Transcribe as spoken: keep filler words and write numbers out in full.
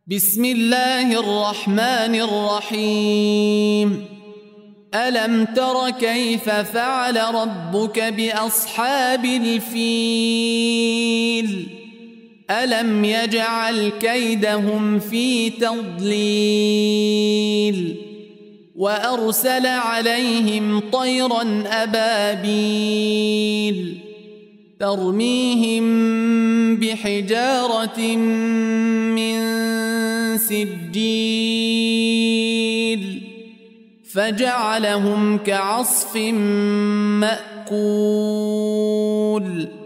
بسم الله الرحمن الرحيم ألم تر كيف فعل ربك بأصحاب الفيل ألم يجعل كيدهم في تضليل وأرسل عليهم طيرا أبابيل ترميهم بحجارة من سجيل فجعلهم كعصف مأكول